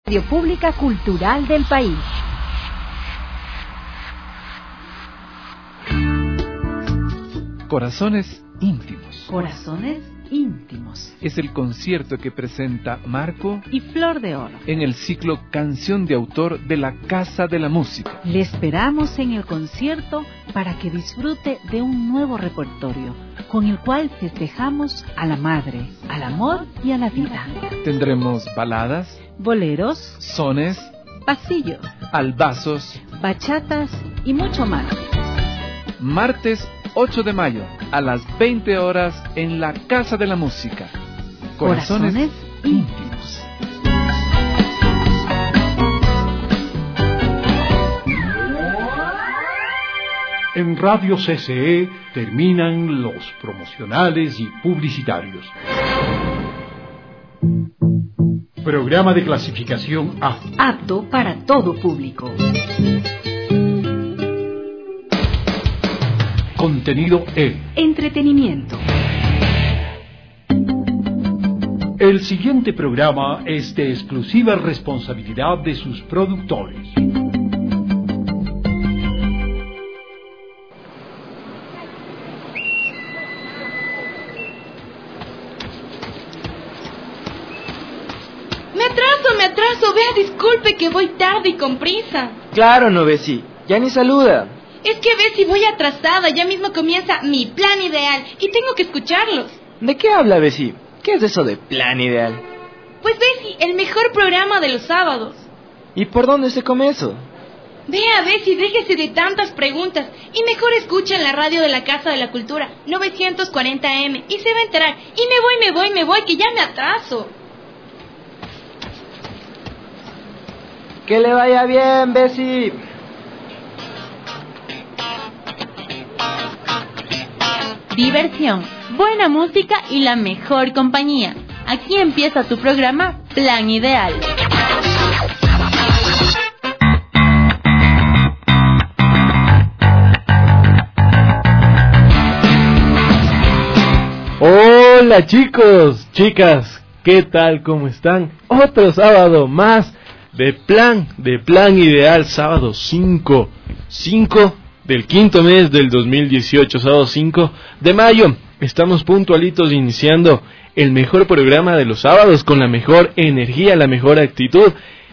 Radio Pública Cultural del país. Corazones íntimos. Corazones íntimos. Es el concierto que presenta Marco y Flor de Oro en el ciclo Canción de Autor de la Casa de la Música. Le esperamos en el concierto para que disfrute de un nuevo repertorio, con el cual festejamos a la madre, al amor y a la vida. Tendremos baladas, boleros, sones, pasillos, albazos, bachatas y mucho más. Martes 8 de mayo a las 20 horas en la Casa de la Música. Corazones íntimos. En Radio CCE terminan los promocionales y publicitarios. Programa de clasificación A. Apto para todo público. Contenido E. Entretenimiento. El siguiente programa es de exclusiva responsabilidad de sus productores. Me atraso, vea, disculpe que voy tarde y con prisa. Claro, no, Bessie, ya ni saluda. Es que ve si voy atrasada, ya mismo comienza mi plan ideal y tengo que escucharlos. ¿De qué habla, Bessie? ¿Qué es eso de plan ideal? Pues Bessie, el mejor programa de los sábados. ¿Y por dónde se come eso? Vea, Bessie, déjese de tantas preguntas y mejor escucha en la radio de la Casa de la Cultura, 940 AM, y se va a enterar. Y me voy, que ya me atraso. Que le vaya bien, Bessie. Diversión, buena música y la mejor compañía. Aquí empieza tu programa Plan Ideal. Hola chicos, chicas, ¿qué tal? ¿Cómo están? Otro sábado más de Plan Ideal, sábado 5 del quinto mes del 2018, sábado 5 de mayo. Estamos puntualitos iniciando el mejor programa de los sábados con la mejor energía, la mejor actitud.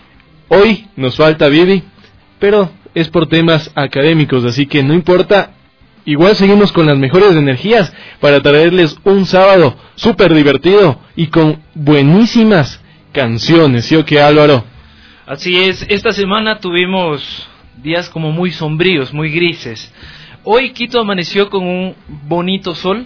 Hoy nos falta Vivi, pero es por temas académicos, así que no importa. Igual seguimos con las mejores energías para traerles un sábado súper divertido y con buenísimas canciones, ¿sí o qué, Álvaro? Así es, esta semana tuvimos días como muy sombríos, muy grises. Hoy Quito amaneció con un bonito sol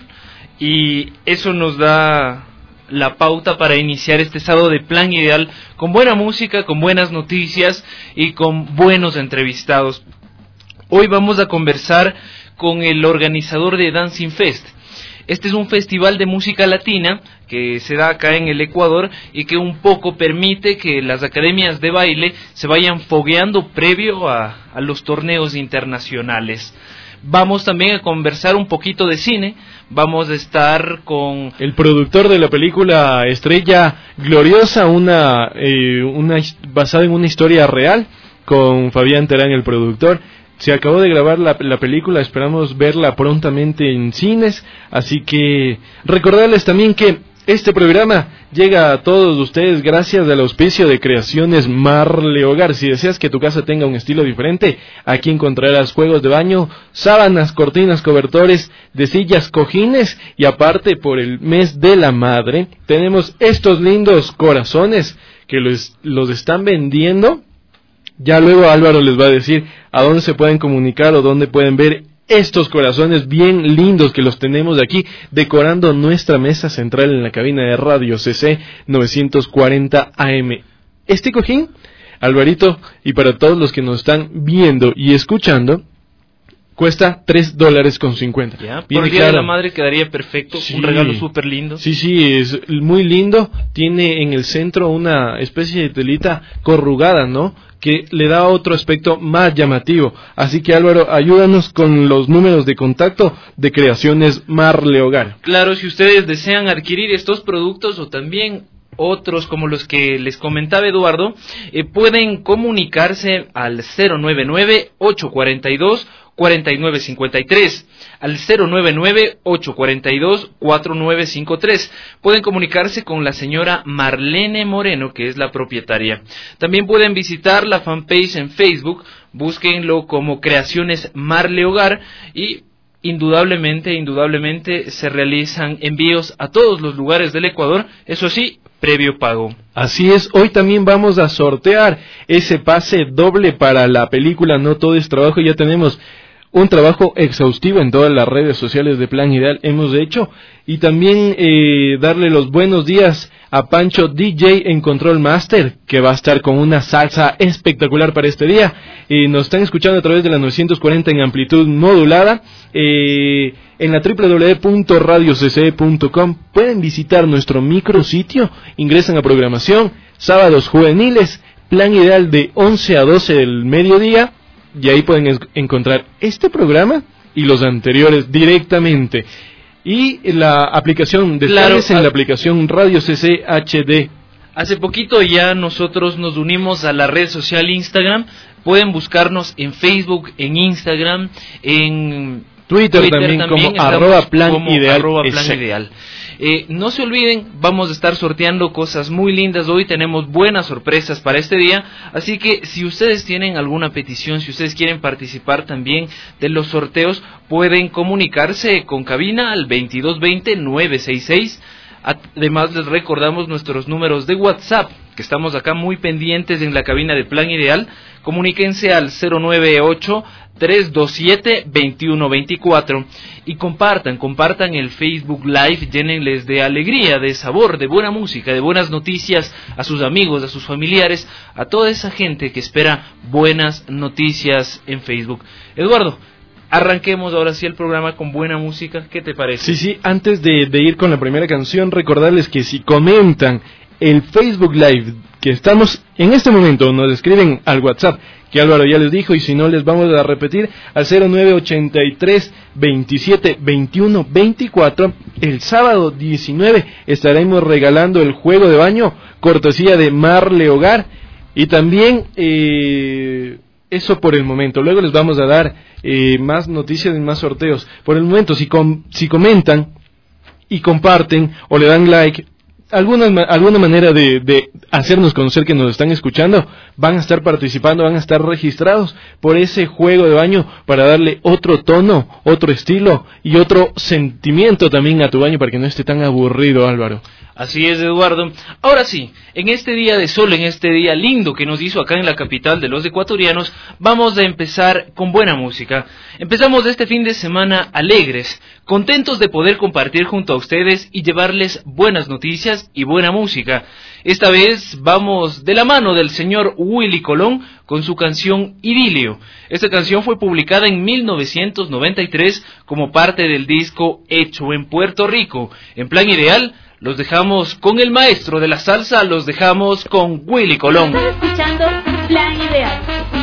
y eso nos da la pauta para iniciar este sábado de Plan Ideal con buena música, con buenas noticias y con buenos entrevistados. Hoy vamos a conversar con el organizador de Dancing Fest. Este es un festival de música latina que se da acá en el Ecuador y que un poco permite que las academias de baile se vayan fogueando previo a los torneos internacionales. Vamos también a conversar un poquito de cine. Vamos a estar con el productor de la película Estrella Gloriosa, una basada en una historia real, con Fabián Terán, el productor. Se acabó de grabar la película, esperamos verla prontamente en cines, así que recordarles también que este programa llega a todos ustedes gracias al auspicio de Creaciones Marle Hogar. Si deseas que tu casa tenga un estilo diferente, aquí encontrarás juegos de baño, sábanas, cortinas, cobertores de sillas, cojines, y aparte, por el mes de la madre, tenemos estos lindos corazones que los están vendiendo. Ya luego Álvaro les va a decir a dónde se pueden comunicar o dónde pueden ver estos corazones bien lindos que los tenemos aquí decorando nuestra mesa central en la cabina de Radio CC 940 AM. Este cojín, Alvarito, y para todos los que nos están viendo y escuchando, cuesta $3.50. Ya, por el Día de la Madre quedaría perfecto, sí, un regalo súper lindo. Sí, es muy lindo. Tiene en el centro una especie de telita corrugada, ¿no? Que le da otro aspecto más llamativo. Así que Álvaro, ayúdanos con los números de contacto de Creaciones Marle Hogar. Claro, si ustedes desean adquirir estos productos o también otros como los que les comentaba Eduardo, pueden comunicarse al 099-842-4953, al 099-842-4953. Pueden comunicarse con la señora Marlene Moreno, que es la propietaria. También pueden visitar la fanpage en Facebook, búsquenlo como Creaciones Marle Hogar, y indudablemente se realizan envíos a todos los lugares del Ecuador, eso sí, previo pago. Así es, hoy también vamos a sortear ese pase doble para la película No Todo es Trabajo. Ya tenemos un trabajo exhaustivo en todas las redes sociales de Plan Ideal, hemos hecho, y también darle los buenos días a Pancho DJ en Control Master, que va a estar con una salsa espectacular para este día. Nos están escuchando a través de la 940 en amplitud modulada, en la www.radiocce.com. Pueden visitar nuestro micrositio, ingresan a programación, sábados juveniles, Plan Ideal de 11 a 12 del mediodía, y ahí pueden encontrar este programa y los anteriores directamente. Y la aplicación, descargues en la aplicación Radio CC HD. Hace poquito ya nosotros nos unimos a la red social Instagram. Pueden buscarnos en Facebook, en Instagram, en Twitter también como @planideal. No se olviden, vamos a estar sorteando cosas muy lindas hoy, tenemos buenas sorpresas para este día, así que si ustedes tienen alguna petición, si ustedes quieren participar también de los sorteos, pueden comunicarse con cabina al 2220-966. Además les recordamos nuestros números de WhatsApp, que estamos acá muy pendientes en la cabina de Plan Ideal. Comuníquense al 098-327-2124 y compartan el Facebook Live, llénenles de alegría, de sabor, de buena música, de buenas noticias a sus amigos, a sus familiares, a toda esa gente que espera buenas noticias en Facebook. Eduardo, arranquemos ahora sí el programa con buena música, ¿qué te parece? Sí, antes de ir con la primera canción, recordarles que si comentan el Facebook Live que estamos en este momento, nos escriben al WhatsApp, que Álvaro ya les dijo, y si no les vamos a repetir, al 0983-27-21-24, el sábado 19 estaremos regalando el juego de baño, cortesía de Marle Hogar, y también eso por el momento. Luego les vamos a dar más noticias y más sorteos. Por el momento, si comentan y comparten o le dan like, alguna manera de hacernos conocer que nos están escuchando, van a estar participando, van a estar registrados por ese juego de baño para darle otro tono, otro estilo y otro sentimiento también a tu baño para que no esté tan aburrido, Álvaro. Así es, Eduardo. Ahora sí, en este día de sol, en este día lindo que nos hizo acá en la capital de los ecuatorianos, vamos a empezar con buena música. Empezamos este fin de semana alegres, contentos de poder compartir junto a ustedes y llevarles buenas noticias y buena música. Esta vez vamos de la mano del señor Willy Colón con su canción Idilio. Esta canción fue publicada en 1993 como parte del disco Hecho en Puerto Rico. En Plan Ideal, los dejamos con el maestro de la salsa, los dejamos con Willy Colón. Estás escuchando Plan Ideal.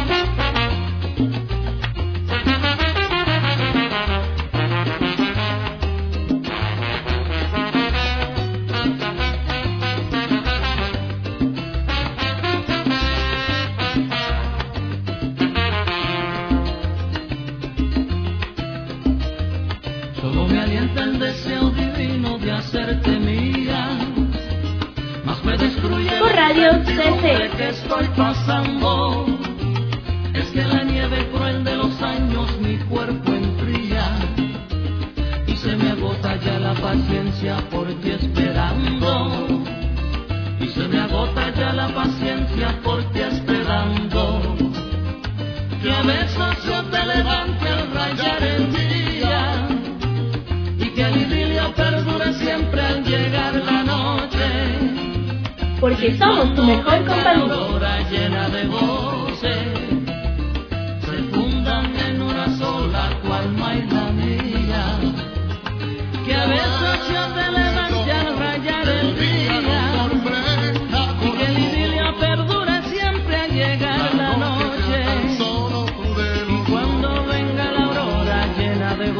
Solo me alienta el deseo divino de hacerte mía, más me destruye por Radio CC. que estoy pasando. Es que la nieve cruel de los años mi cuerpo enfría y se me agota ya la paciencia por ti esperando. Y se me agota ya la paciencia por ti esperando. Que a veces yo te levante al rayar el día y que el idilio perdure siempre al llegar la noche. Porque somos tu mejor compañía. La hora llena de voces se fundan en una sola, tu alma y la mía. Que a veces yo te levante al rayar el día y que el idilio perdure siempre al llegar la noche. Y cuando venga la aurora llena de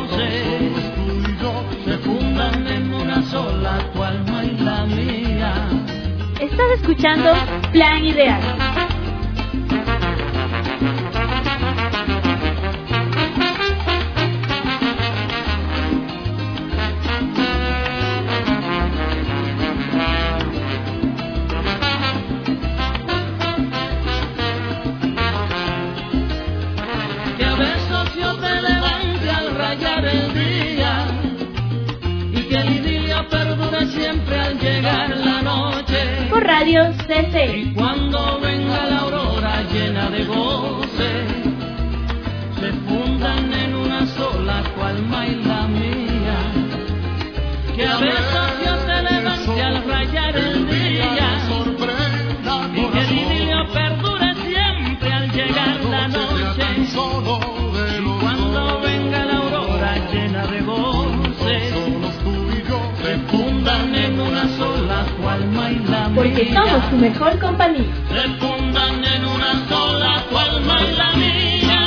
voces se fundan en una sola, tu alma y la mía. escuchando Plan Ideal. Que a besos yo te levante al rayar el día y que el idilio perdure siempre al llegar la noche. Por Radio CC. Y cuando venga la aurora llena de goce, se fundan en una sola tu alma y la mía. Que a besos yo te levante al rayar el día y que el idilio perdure siempre al llegar la noche. Y cuando venga la aurora llena de goce, se fundan en una sola tu alma y la mía. Porque somos tu mejor compañía. Se fundan en una sola tu alma y la mía.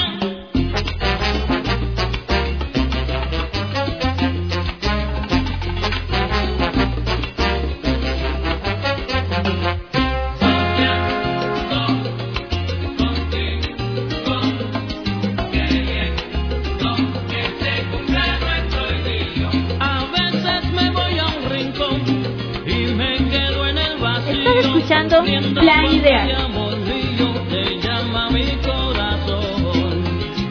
A veces me voy a un rincón y me quedo en el vacío. Estás escuchando Plan Ideal. Te llama mi corazón.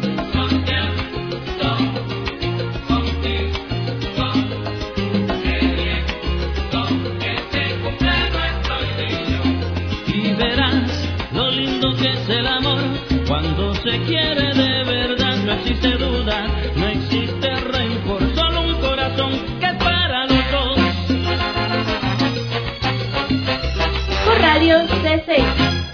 Y verás lo lindo que es el amor cuando se quiere de verdad. No existe duda, no existe rencor, solo un corazón que para los dos. Por Radio CC.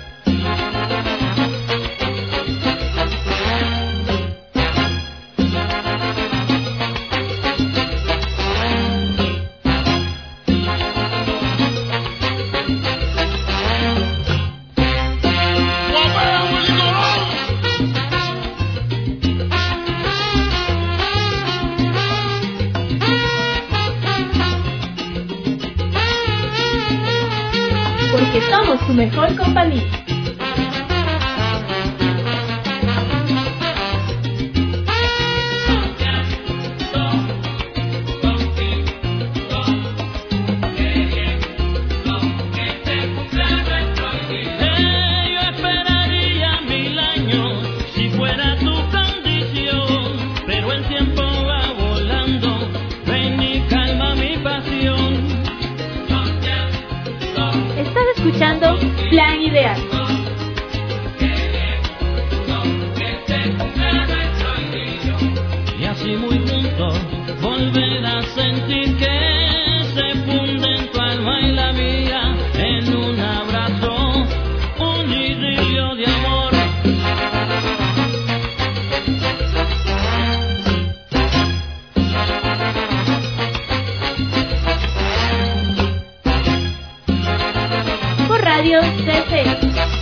Porque somos tu mejor compañía. Yo esperaría 1000 años si fuera tu condición, pero el tiempo va volando, ven y calma mi pasión. Estás escuchando Plan Ideal. Y así muy pronto volver a sentir que se funden tu alma y la mía en un abrazo, un idilio de amor. Por Radio CC.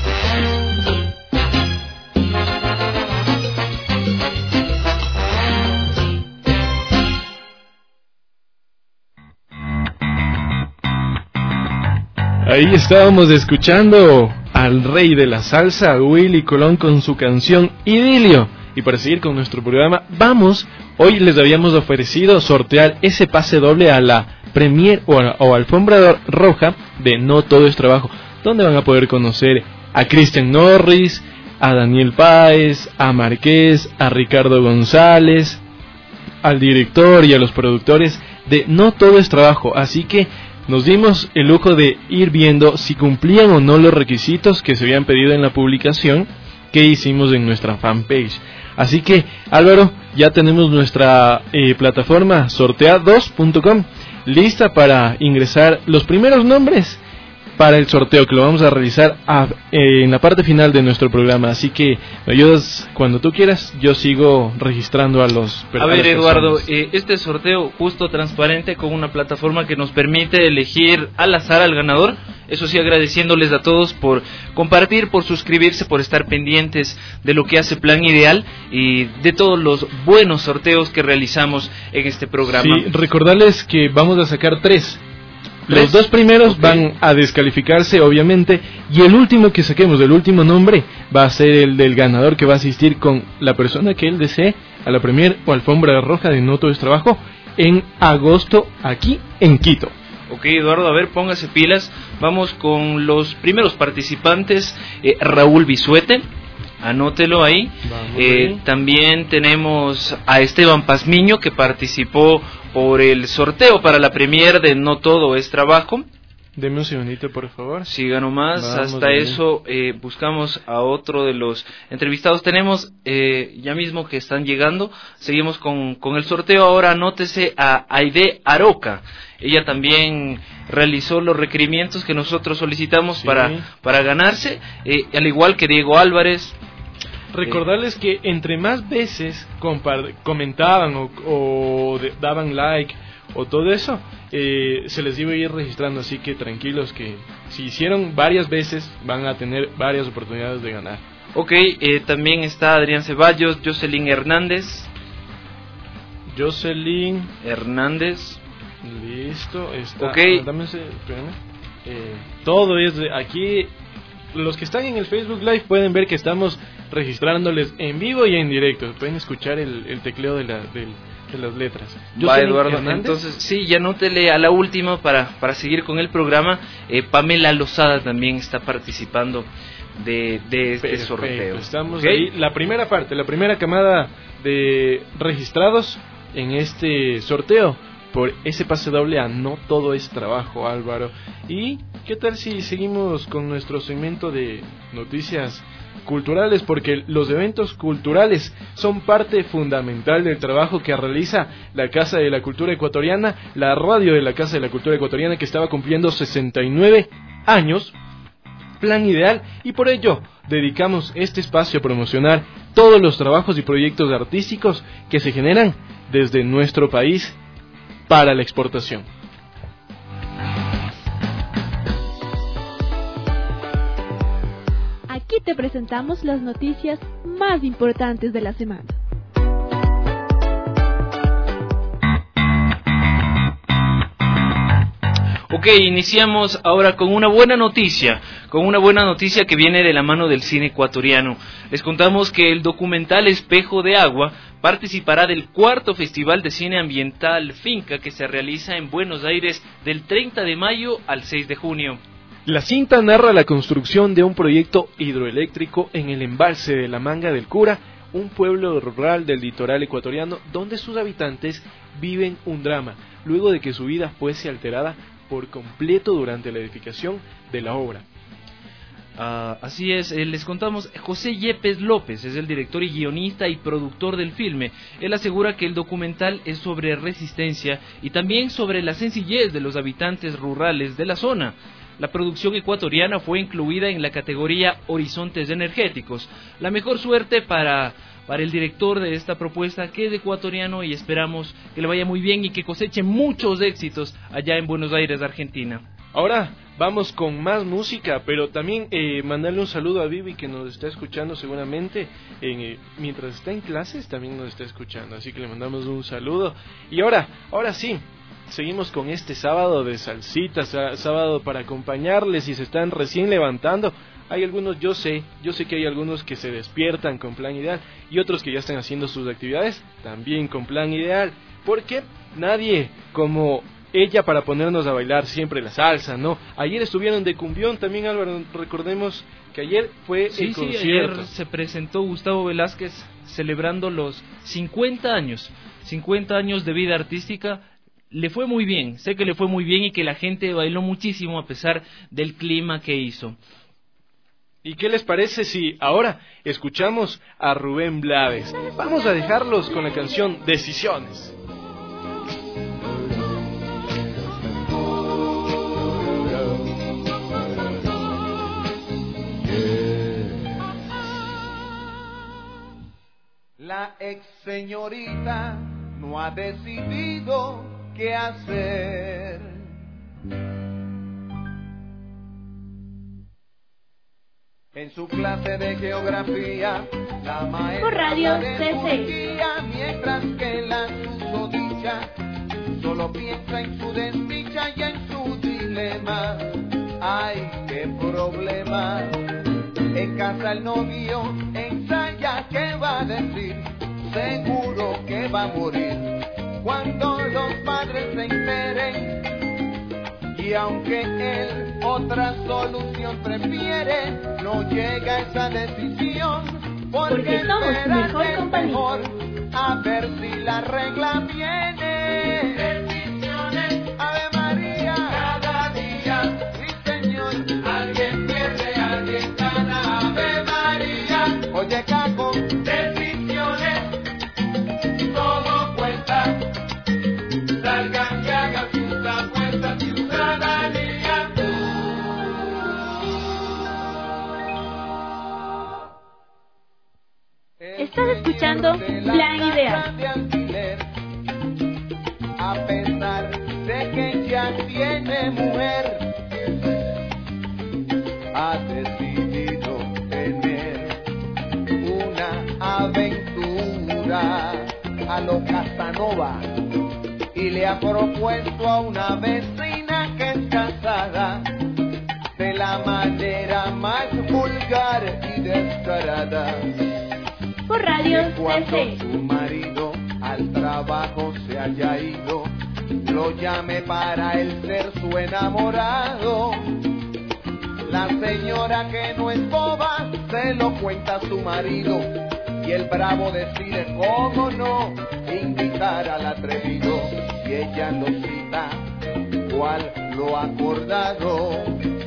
Ahí estábamos escuchando al rey de la salsa, Willy Colón, con su canción Idilio. Y para seguir con nuestro programa, hoy les habíamos ofrecido sortear ese pase doble a la premier o alfombra roja de No Todo es Trabajo, donde van a poder conocer a Christian Norris, a Daniel Páez, a Marqués, a Ricardo González, al director y a los productores de No Todo es Trabajo. Así que nos dimos el lujo de ir viendo si cumplían o no los requisitos que se habían pedido en la publicación que hicimos en nuestra fanpage. Así que, Álvaro, ya tenemos nuestra plataforma sortea2.com lista para ingresar los primeros nombres para el sorteo que lo vamos a realizar en la parte final de nuestro programa. Así que me ayudas cuando tú quieras, yo sigo registrando a los A ver, Eduardo, este sorteo justo, transparente, con una plataforma que nos permite elegir al azar al ganador. Eso sí, agradeciéndoles a todos por compartir, por suscribirse, por estar pendientes de lo que hace Plan Ideal y de todos los buenos sorteos que realizamos en este programa. Sí, recordarles que vamos a sacar 3 Los dos primeros van a descalificarse, obviamente, y el último que saquemos, el último nombre, va a ser el del ganador, que va a asistir con la persona que él desee a la premier o alfombra roja de No Todo es Trabajo en agosto aquí en Quito. Ok, Eduardo, a ver, póngase pilas. Vamos con los primeros participantes. Raúl Bisuete, anótelo ahí. También tenemos a Esteban Pazmiño, que participó por el sorteo para la premier de No Todo es Trabajo. Deme un segundito, por favor. Siga nomás. Hasta eso buscamos a otro de los entrevistados. Tenemos ya mismo que están llegando. Seguimos con el sorteo. Ahora anótese a Aide Aroca. Ella también realizó los requerimientos que nosotros solicitamos para ganarse, al igual que Diego Álvarez. Recordarles que entre más veces comentaban o daban like o todo eso, se les iba a ir registrando, así que tranquilos que si hicieron varias veces van a tener varias oportunidades de ganar. Ok, también está Adrián Ceballos, Jocelyn Hernández. Listo, está. Ok. Todo es aquí. Los que están en el Facebook Live pueden ver que estamos registrándoles en vivo y en directo. Pueden escuchar el tecleo de las letras. Va, Eduardo, entonces sí, ya anótele a la última para seguir con el programa. Pamela Lozada también está participando de este sorteo. Estamos ahí, la primera camada de registrados en este sorteo por ese pase doble a No Todo es Trabajo, Álvaro. ¿Y qué tal si seguimos con nuestro segmento de noticias culturales? Porque los eventos culturales son parte fundamental del trabajo que realiza la Casa de la Cultura Ecuatoriana, la radio de la Casa de la Cultura Ecuatoriana, que estaba cumpliendo 69 años, Plan Ideal, y por ello dedicamos este espacio a promocionar todos los trabajos y proyectos artísticos que se generan desde nuestro país para la exportación. Aquí te presentamos las noticias más importantes de la semana. Ok, iniciamos ahora con una buena noticia que viene de la mano del cine ecuatoriano. Les contamos que el documental Espejo de Agua participará del 4º Festival de Cine Ambiental Finca, que se realiza en Buenos Aires del 30 de mayo al 6 de junio. La cinta narra la construcción de un proyecto hidroeléctrico en el embalse de la Manga del Cura, un pueblo rural del litoral ecuatoriano donde sus habitantes viven un drama, luego de que su vida fuese alterada por completo durante la edificación de la obra. Así es, les contamos, José Yepes López es el director y guionista y productor del filme. Él asegura que el documental es sobre resistencia y también sobre la sencillez de los habitantes rurales de la zona. La producción ecuatoriana fue incluida en la categoría Horizontes Energéticos. La mejor suerte para el director de esta propuesta, que es ecuatoriano, y esperamos que le vaya muy bien y que coseche muchos éxitos allá en Buenos Aires, Argentina. Ahora vamos con más música, pero también mandarle un saludo a Vivi, que nos está escuchando seguramente mientras está en clases, también nos está escuchando, así que le mandamos un saludo. Y ahora sí, seguimos con este sábado de salsita, sábado para acompañarles si se están recién levantando. Hay algunos, yo sé que hay algunos que se despiertan con Plan Ideal y otros que ya están haciendo sus actividades también con Plan Ideal, porque nadie como ella para ponernos a bailar siempre la salsa, ¿no? Ayer estuvieron de cumbión también, Álvaro, recordemos que ayer fue el concierto. Sí, ayer se presentó Gustavo Velázquez celebrando los 50 años de vida artística. Le fue muy bien, sé que le fue muy bien y que la gente bailó muchísimo a pesar del clima que hizo. ¿Y qué les parece si ahora escuchamos a Rubén Blades? Vamos a dejarlos con la canción Decisiones. La ex señorita no ha decidido qué hacer. En su clase de geografía, la maestra desconfía, mientras que la susodicha solo piensa en su desdicha y en su día. problema. En casa el novio ensaya qué va a decir, seguro que va a morir cuando los padres se enteren. Y aunque él otra solución prefiere, no llega a esa decisión, porque somos su mejor compañía. Mejor a ver si la regla viene. Decisiones, Ave María, cada día, sí señor, alguien pierde, alguien gana, Ave María. Oye Caco, decisiones, todo cuenta, salgan y hagan sus apuestas, ciudadanía. Estás escuchando Plan Ideal. A pesar de que ya tiene mujer, ha decidido tener una aventura a lo Casanova y le ha propuesto a una vecina que es casada de la manera más vulgar y descarada. Por Radio Cuando CC. su marido al trabajo se haya ido, lo llame para él ser su enamorado. La señora que no es boba se lo cuenta a su marido y el bravo decide cómo no invitar al atrevido. Y ella lo cita cual lo acordado.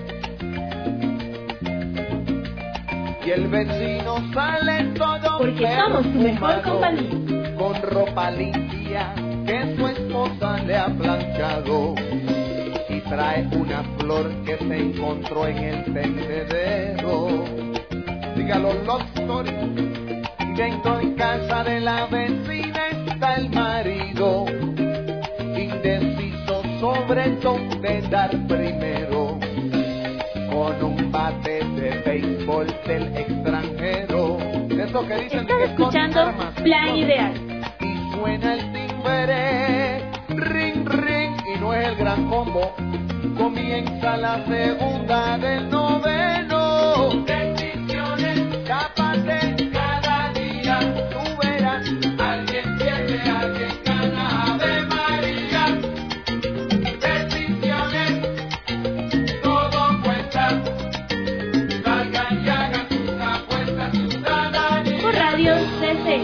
Y el vecino sale todo porque somos su mejor compañía, con ropa limpia que su esposa le ha planchado, y trae una flor que se encontró en el tendedero. Dígalo, Love Story. Y dentro de casa de la vecina está el marido, indeciso sobre dónde dar primero, con un bate de béisbol del extranjero. Eso que dicen estás que escuchando Plan Ideal. Y suena el timbre, ring, ring, y no es el gran combo. Comienza la segunda del noveno. Decisiones, tápate cada día. Tú verás, alguien pierde, alguien gana. Ave María. Decisiones, todo cuenta. Salgan y hagan sus apuestas, ciudadanía. Por Radio CC.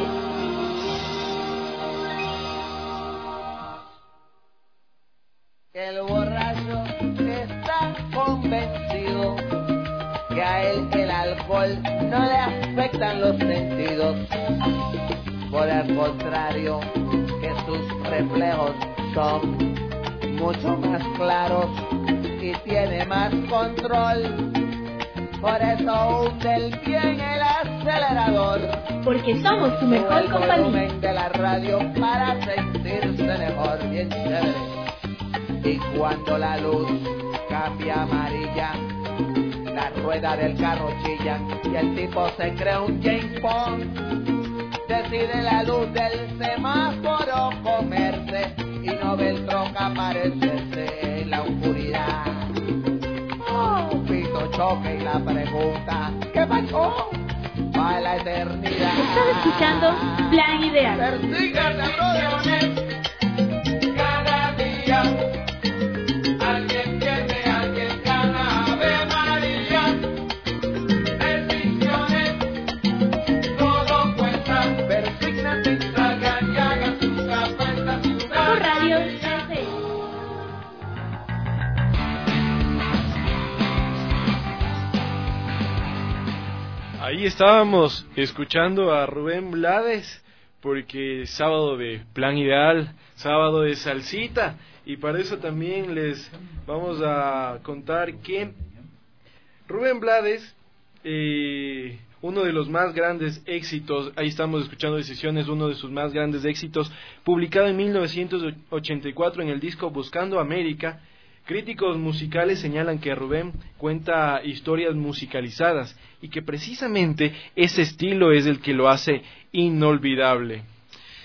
El borracho está convencido que a él el alcohol no le afectan los sentidos. Por el contrario, que sus reflejos son mucho más claros y tiene más control. Por eso hunde el bien el acelerador. Porque somos su mejor El compañía. volumen de la radio para sentirse mejor, bien chévere. Y cuando la luz cambia amarilla, la rueda del carro chilla y el tipo se cree un James Bond. Decide la luz del semáforo comerse y no ve el tronco aparecerse en la oscuridad. Un pito choque y la pregunta, ¿qué pasó? Para la eternidad. Estás escuchando Plan Ideal. Persíguete, brother. Cada día alguien pierde, alguien gana. Ave María. Decisiones, todo cuenta. Persígnate, salgan y hagan sus apuestas. Por Radio CC. Ahí estábamos escuchando a Rubén Blades, porque sábado de Plan Ideal, sábado de salsita, y para eso también les vamos a contar que Rubén Blades, uno de los más grandes éxitos, ahí estamos escuchando Decisiones, uno de sus más grandes éxitos, publicado en 1984 en el disco Buscando América. Críticos musicales señalan que Rubén cuenta historias musicalizadas y que precisamente ese estilo es el que lo hace inolvidable.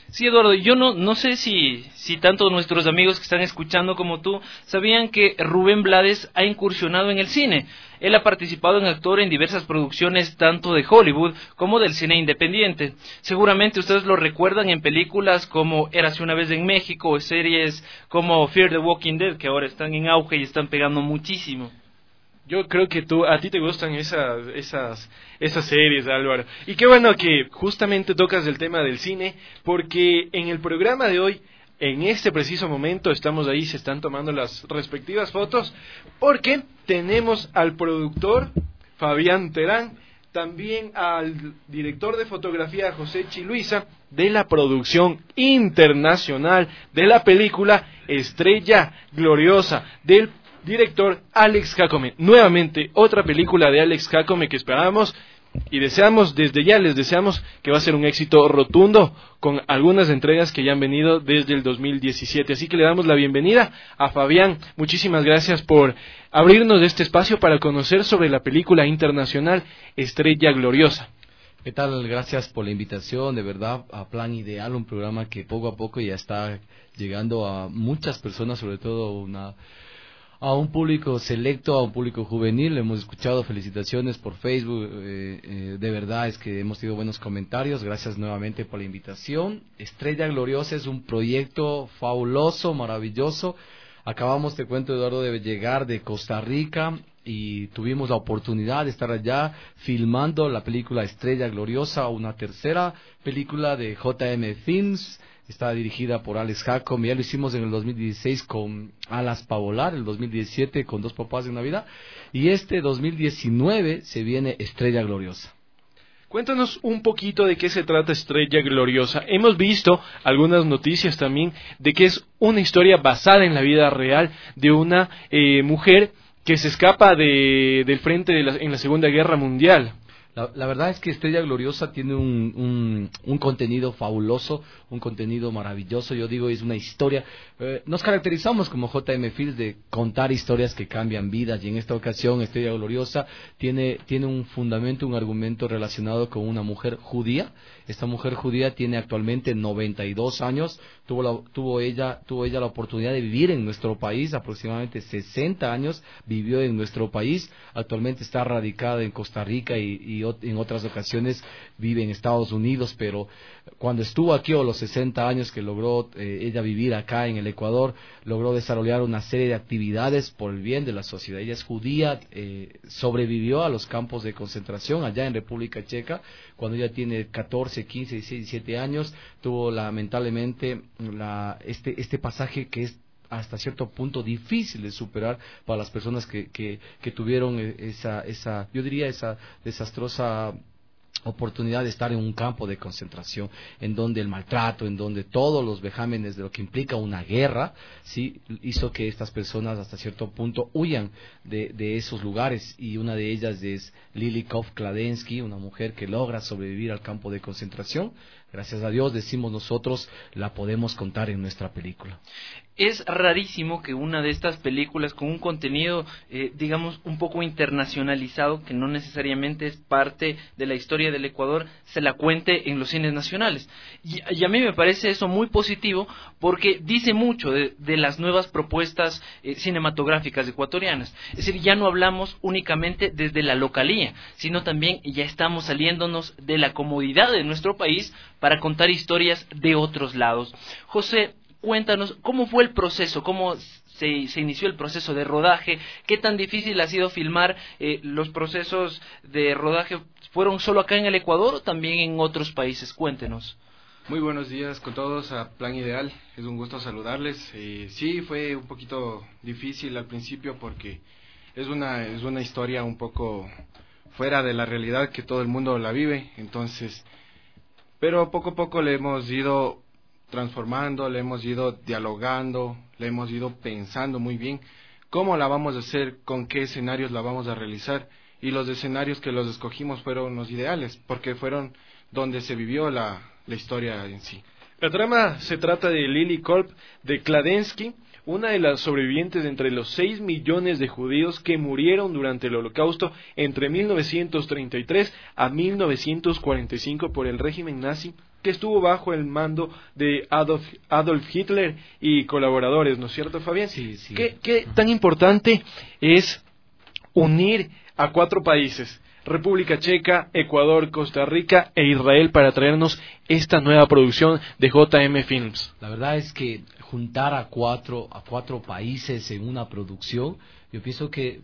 Sí, Eduardo, yo no sé si tanto nuestros amigos que están escuchando como tú sabían que Rubén Blades ha incursionado en el cine. Él ha participado en actor en diversas producciones tanto de Hollywood como del cine independiente. Seguramente ustedes lo recuerdan en películas como Érase una vez en México o series como Fear the Walking Dead, que ahora están en auge y están pegando muchísimo. Yo creo que a ti te gustan esas series, Álvaro. Y qué bueno que justamente tocas el tema del cine, porque en el programa de hoy, en este preciso momento, estamos ahí, se están tomando las respectivas fotos, porque tenemos al productor Fabián Terán, también al director de fotografía José Chiluisa, de la producción internacional de la película Estrella Gloriosa, del director Alex Jácome. Nuevamente otra película de Alex Jácome que esperamos y deseamos, desde ya les deseamos que va a ser un éxito rotundo con algunas entregas que ya han venido desde el 2017. Así que le damos la bienvenida a Fabián. Muchísimas gracias por abrirnos este espacio para conocer sobre la película internacional Estrella Gloriosa. ¿Qué tal? Gracias por la invitación, de verdad, a Plan Ideal, un programa que poco a poco ya está llegando a muchas personas, sobre todo a un público selecto, a un público juvenil. Hemos escuchado felicitaciones por Facebook, de verdad es que hemos tenido buenos comentarios. Gracias nuevamente por la invitación. Estrella Gloriosa es un proyecto fabuloso, maravilloso. Acabamos, te cuento, Eduardo, de llegar de Costa Rica y tuvimos la oportunidad de estar allá filmando la película Estrella Gloriosa, una tercera película de JM Films. Está dirigida por Alex Jácome. Ya lo hicimos en el 2016 con Alas pa' Volar, el 2017 con Dos papás de una vida, y este 2019 se viene Estrella Gloriosa. Cuéntanos un poquito de qué se trata Estrella Gloriosa. Hemos visto algunas noticias también de que es una historia basada en la vida real de una mujer que se escapa del frente en la Segunda Guerra Mundial. La verdad es que Estrella Gloriosa tiene un contenido fabuloso, un contenido maravilloso. Yo digo, es una historia. Nos caracterizamos como JM Films de contar historias que cambian vidas, y en esta ocasión Estrella Gloriosa tiene un fundamento, un argumento relacionado con una mujer judía. Esta mujer judía tiene actualmente 92 años. Tuvo ella la oportunidad de vivir en nuestro país, aproximadamente 60 años vivió en nuestro país. Actualmente está radicada en Costa Rica y en otras ocasiones vive en Estados Unidos, pero cuando estuvo aquí, o los 60 años que logró ella vivir acá en el Ecuador, logró desarrollar una serie de actividades por el bien de la sociedad. Ella es judía, sobrevivió a los campos de concentración allá en República Checa. Cuando ella tiene 14, 15, 16, 17 años, tuvo lamentablemente este pasaje que es hasta cierto punto difícil de superar para las personas que tuvieron esa desastrosa oportunidad de estar en un campo de concentración, en donde el maltrato, en donde todos los vejámenes de lo que implica una guerra, sí, hizo que estas personas hasta cierto punto huyan de esos lugares. Y una de ellas es Lily Kof-Kladensky, una mujer que logra sobrevivir al campo de concentración. Gracias a Dios, decimos nosotros, la podemos contar en nuestra película. Es rarísimo que una de estas películas con un contenido, digamos, un poco internacionalizado, que no necesariamente es parte de la historia del Ecuador, se la cuente en los cines nacionales. Y a mí me parece eso muy positivo, porque dice mucho de las nuevas propuestas cinematográficas ecuatorianas. Es decir, ya no hablamos únicamente desde la localía, sino también ya estamos saliéndonos de la comodidad de nuestro país para contar historias de otros lados. José, cuéntanos, ¿cómo fue el proceso? ¿Cómo se inició el proceso de rodaje? ¿Qué tan difícil ha sido filmar? ¿Los procesos de rodaje fueron solo acá en el Ecuador o también en otros países? Cuéntenos. Muy buenos días con todos a Plan Ideal, es un gusto saludarles. Sí, fue un poquito difícil al principio porque es una historia un poco fuera de la realidad que todo el mundo la vive, entonces, pero poco a poco le hemos ido transformando, le hemos ido dialogando, le hemos ido pensando muy bien cómo la vamos a hacer, con qué escenarios la vamos a realizar, y los escenarios que los escogimos fueron los ideales, porque fueron donde se vivió la historia en sí. La trama se trata de Lily Kolb de Kladensky, una de las sobrevivientes entre los 6 millones de judíos que murieron durante el Holocausto entre 1933 a 1945 por el régimen nazi que estuvo bajo el mando de Adolf Hitler y colaboradores, ¿no es cierto, Fabián? Sí. ¿Qué tan importante es unir a 4 países, República Checa, Ecuador, Costa Rica e Israel, para traernos esta nueva producción de JM Films? La verdad es que juntar a cuatro países en una producción, yo pienso que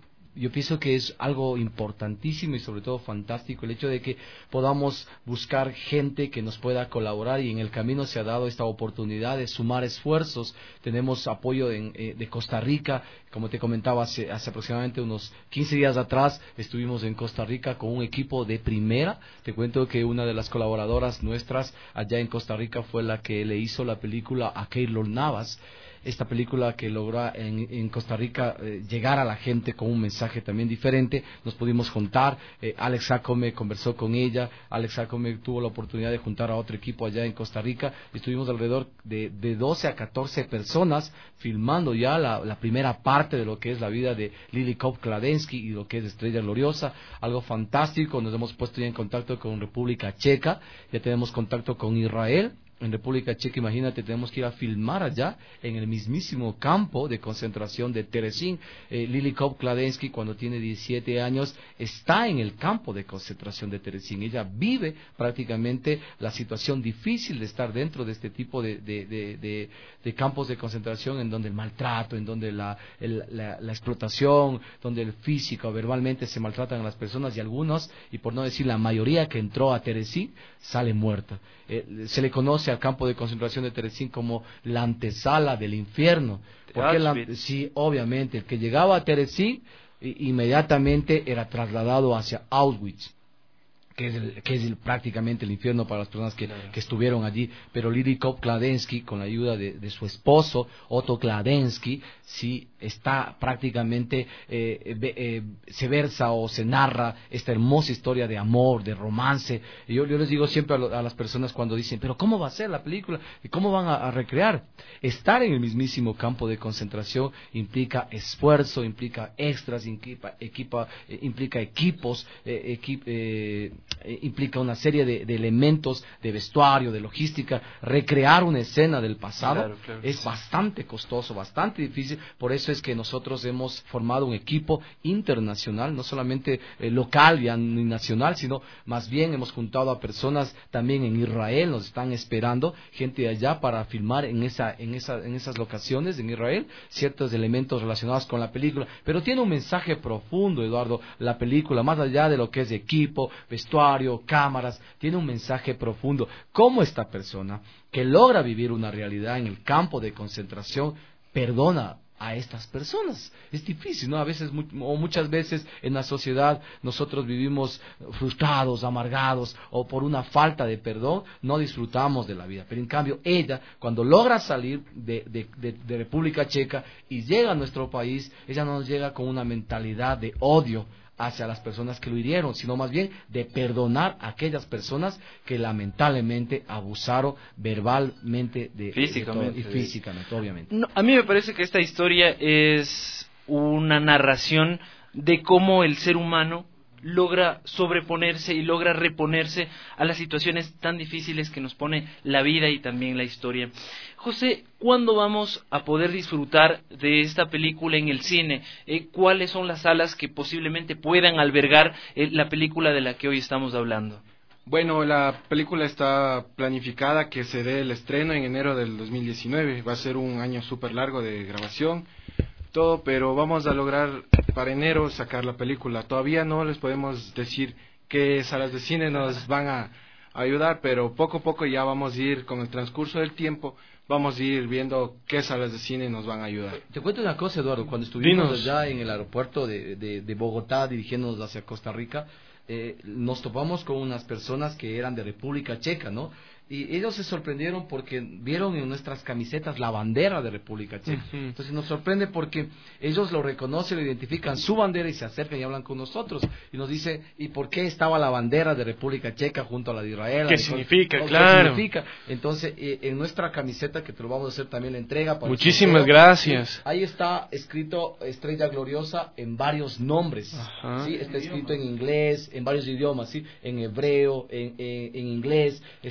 es algo importantísimo y sobre todo fantástico el hecho de que podamos buscar gente que nos pueda colaborar, y en el camino se ha dado esta oportunidad de sumar esfuerzos. Tenemos apoyo de Costa Rica, como te comentaba, hace aproximadamente unos 15 días atrás estuvimos en Costa Rica con un equipo de primera. Te cuento que una de las colaboradoras nuestras allá en Costa Rica fue la que le hizo la película a Keylor Navas. Esta película que logra en Costa Rica llegar a la gente con un mensaje también diferente. Nos pudimos juntar, Alex Jacome conversó con ella, Alex Jacome tuvo la oportunidad de juntar a otro equipo allá en Costa Rica. Estuvimos alrededor de 12 a 14 personas filmando ya la primera parte de lo que es la vida de Lily Kopp Kladensky y lo que es Estrella Gloriosa. Algo fantástico. Nos hemos puesto ya en contacto con República Checa, ya tenemos contacto con Israel. En República Checa, imagínate, tenemos que ir a filmar allá en el mismísimo campo de concentración de Terezín. Lily Kopp Kladensky, cuando tiene 17 años, está en el campo de concentración de Terezín. Ella vive prácticamente la situación difícil de estar dentro de este tipo de campos de concentración, en donde el maltrato, en donde la explotación, donde el físico, verbalmente se maltratan a las personas, y algunos, y por no decir la mayoría que entró a Terezín, sale muerta. Se le conoce al campo de concentración de Terezín como la antesala del infierno. Porque sí, obviamente, el que llegaba a Terezín inmediatamente era trasladado hacia Auschwitz, que es prácticamente el infierno para las personas que estuvieron allí. Pero Lily Kopp Kladensky, con la ayuda de su esposo Otto Kladensky, sí está prácticamente se versa o se narra esta hermosa historia de amor, de romance. Y yo les digo siempre a las personas cuando dicen, pero ¿cómo va a ser la película? ¿Y cómo van a recrear? Estar en el mismísimo campo de concentración implica esfuerzo, implica extras, implica equipos, implica una serie de elementos de vestuario, de logística. Recrear una escena del pasado es bastante costoso, bastante difícil. Por eso es que nosotros hemos formado un equipo internacional, no solamente local ni nacional, sino más bien hemos juntado a personas también en Israel. Nos están esperando gente de allá para filmar en esas locaciones en Israel ciertos elementos relacionados con la película. Pero tiene un mensaje profundo, Eduardo, la película, más allá de lo que es equipo, vestuario, cámaras, tiene un mensaje profundo. Cómo esta persona que logra vivir una realidad en el campo de concentración perdona a estas personas. Es difícil, ¿no? A veces o muchas veces en la sociedad nosotros vivimos frustrados, amargados, o por una falta de perdón no disfrutamos de la vida. Pero en cambio ella, cuando logra salir de República Checa y llega a nuestro país, ella no nos llega con una mentalidad de odio hacia las personas que lo hirieron, sino más bien de perdonar a aquellas personas que lamentablemente abusaron verbalmente físicamente, obviamente. No, a mí me parece que esta historia es una narración de cómo el ser humano logra sobreponerse y logra reponerse a las situaciones tan difíciles que nos pone la vida y también la historia. José, ¿cuándo vamos a poder disfrutar de esta película en el cine? ¿Cuáles son las salas que posiblemente puedan albergar la película de la que hoy estamos hablando? Bueno, la película está planificada que se dé el estreno en enero del 2019. Va a ser un año súper largo de grabación, todo, pero vamos a lograr para enero sacar la película. Todavía no les podemos decir qué salas de cine nos van a ayudar, pero poco a poco ya vamos a ir, con el transcurso del tiempo, vamos a ir viendo qué salas de cine nos van a ayudar. Te cuento una cosa, Eduardo, cuando estuvimos allá en el aeropuerto de Bogotá dirigiéndonos hacia Costa Rica, nos topamos con unas personas que eran de República Checa, ¿no? Y ellos se sorprendieron porque vieron en nuestras camisetas la bandera de República Checa. Entonces nos sorprende porque ellos lo reconocen, lo identifican su bandera y se acercan y hablan con nosotros. Y nos dice, ¿y por qué estaba la bandera de República Checa junto a la de Israel? ¿Qué significa? Claro. ¿Qué significa? Entonces, en nuestra camiseta, que te lo vamos a hacer también la entrega. Para muchísimas gracias. Ahí está escrito Estrella Gloriosa en varios nombres. ¿Sí? Está escrito en inglés, en varios idiomas, ¿sí? En hebreo, en inglés, está en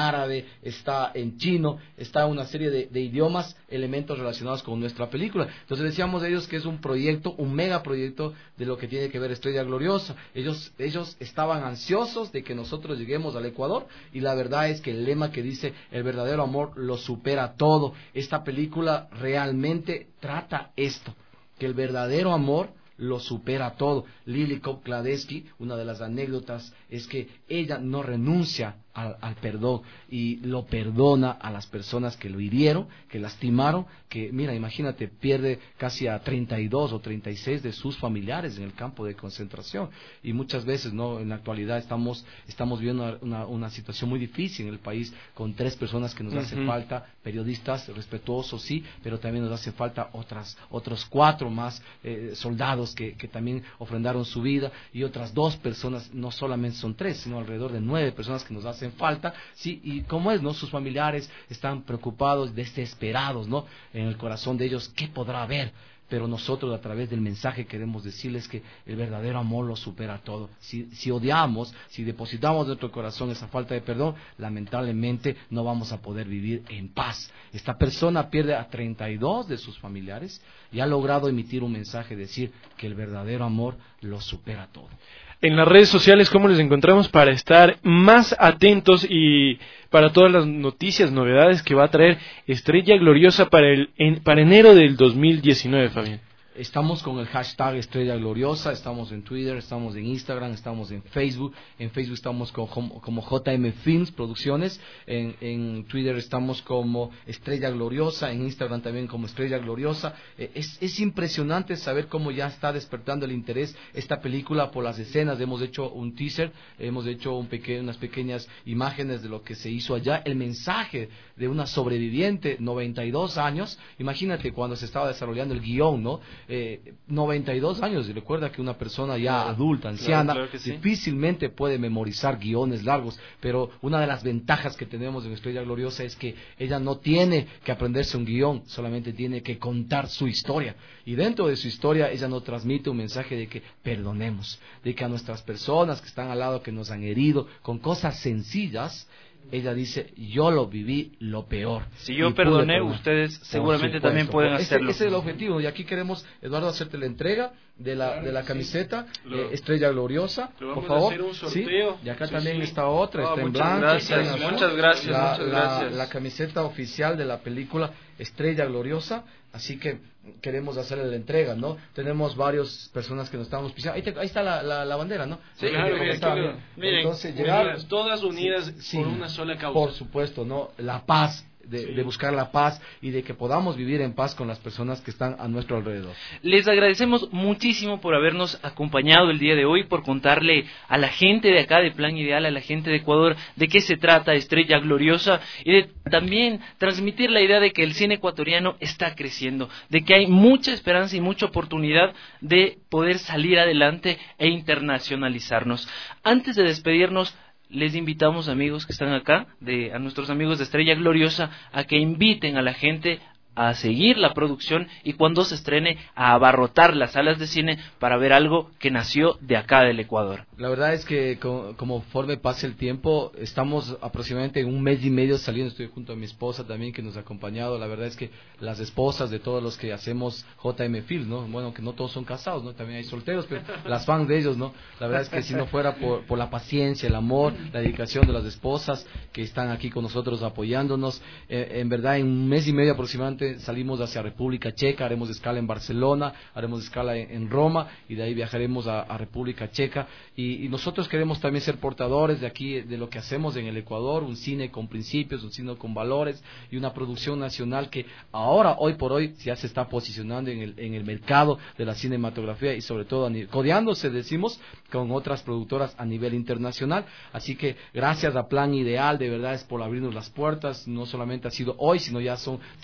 árabe, está en chino, está una serie de idiomas, elementos relacionados con nuestra película. Entonces decíamos de ellos que es un proyecto, un megaproyecto de lo que tiene que ver Estrella Gloriosa. Ellos estaban ansiosos de que nosotros lleguemos al Ecuador, y la verdad es que el lema que dice el verdadero amor lo supera todo. Esta película realmente trata esto, que el verdadero amor lo supera todo. Lily Koch-Kladesky, una de las anécdotas es que ella no renuncia al perdón y lo perdona a las personas que lo hirieron, que lastimaron, que mira, imagínate, pierde casi a 32 o 36 de sus familiares en el campo de concentración. Y muchas veces, no, en la actualidad estamos viviendo una situación muy difícil en el país, con 3 personas que nos hace falta, periodistas respetuosos, sí, pero también nos hace falta otros 4 más soldados que también ofrendaron su vida, y otras 2 personas, no solamente son 3, sino alrededor de 9 personas que nos hacen falta, sí, y como es, ¿no? Sus familiares están preocupados, desesperados, ¿no? En el corazón de ellos, ¿qué podrá haber? Pero nosotros, a través del mensaje, queremos decirles que el verdadero amor lo supera todo. Si odiamos, si depositamos en nuestro corazón esa falta de perdón, lamentablemente no vamos a poder vivir en paz. Esta persona pierde a 32 de sus familiares y ha logrado emitir un mensaje, decir que el verdadero amor lo supera todo. En las redes sociales, ¿cómo les encontramos para estar más atentos y para todas las noticias, novedades que va a traer Estrella Gloriosa para enero del 2019, Fabián? Estamos con el hashtag Estrella Gloriosa, estamos en Twitter, estamos en Instagram, estamos en Facebook. En Facebook estamos como JM Films Producciones, en Twitter estamos como Estrella Gloriosa, en Instagram también como Estrella Gloriosa. Es impresionante saber cómo ya está despertando el interés esta película por las escenas. Hemos hecho un teaser, hemos hecho unas pequeñas imágenes de lo que se hizo allá. El mensaje de una sobreviviente, 92 años, imagínate cuando se estaba desarrollando el guión, ¿no? 92 años, y recuerda que una persona ya adulta, anciana, claro sí, difícilmente puede memorizar guiones largos, pero una de las ventajas que tenemos en Estrella Gloriosa es que ella no tiene que aprenderse un guión, solamente tiene que contar su historia, y dentro de su historia ella nos transmite un mensaje de que perdonemos, de que a nuestras personas que están al lado, que nos han herido con cosas sencillas, ella dice, yo lo viví lo peor. Si yo perdoné, ustedes seguramente también pueden hacerlo. Ese es el objetivo, y aquí queremos, Eduardo, hacerte la entrega de la camiseta Estrella Gloriosa, por favor. Hacer un sorteo. ¿Sí? Y acá también está otra, está en blanco. Muchas gracias. La camiseta oficial de la película Estrella Gloriosa, así que queremos hacerle la entrega, ¿no? Tenemos varias personas que nos estamos pisando. Ahí está la bandera, ¿no? Sí, claro, miren, entonces, todas unidas por una sola causa. Por supuesto, ¿no? La paz. De buscar la paz y de que podamos vivir en paz con las personas que están a nuestro alrededor. Les agradecemos muchísimo por habernos acompañado el día de hoy, por contarle a la gente de acá de Plan Ideal, a la gente de Ecuador, de qué se trata Estrella Gloriosa, y de también transmitir la idea de que el cine ecuatoriano está creciendo, de que hay mucha esperanza y mucha oportunidad de poder salir adelante e internacionalizarnos. Antes de despedirnos, les invitamos, amigos que están acá, a nuestros amigos de Estrella Gloriosa, a que inviten a la gente a seguir la producción y cuando se estrene a abarrotar las salas de cine para ver algo que nació de acá del Ecuador. La verdad es que conforme pase el tiempo, estamos aproximadamente en 1 mes y medio saliendo. Estoy junto a mi esposa también, que nos ha acompañado. La verdad es que las esposas de todos los que hacemos JM Films, ¿no? Bueno, que no todos son casados, ¿no? También hay solteros, pero las fans de ellos, ¿no? La verdad es que si no fuera por la paciencia, el amor, la dedicación de las esposas que están aquí con nosotros apoyándonos, en verdad en 1 mes y medio aproximadamente salimos hacia República Checa, haremos escala en Barcelona, haremos escala en Roma, y de ahí viajaremos a República Checa, y nosotros queremos también ser portadores de aquí, de lo que hacemos en el Ecuador, un cine con principios, un cine con valores, y una producción nacional que ahora, hoy por hoy, ya se está posicionando en el mercado de la cinematografía, y sobre todo codeándose, decimos, con otras productoras a nivel internacional. Así que gracias a Plan Ideal, de verdad es por abrirnos las puertas. No solamente ha sido hoy, sino ya son 3 años que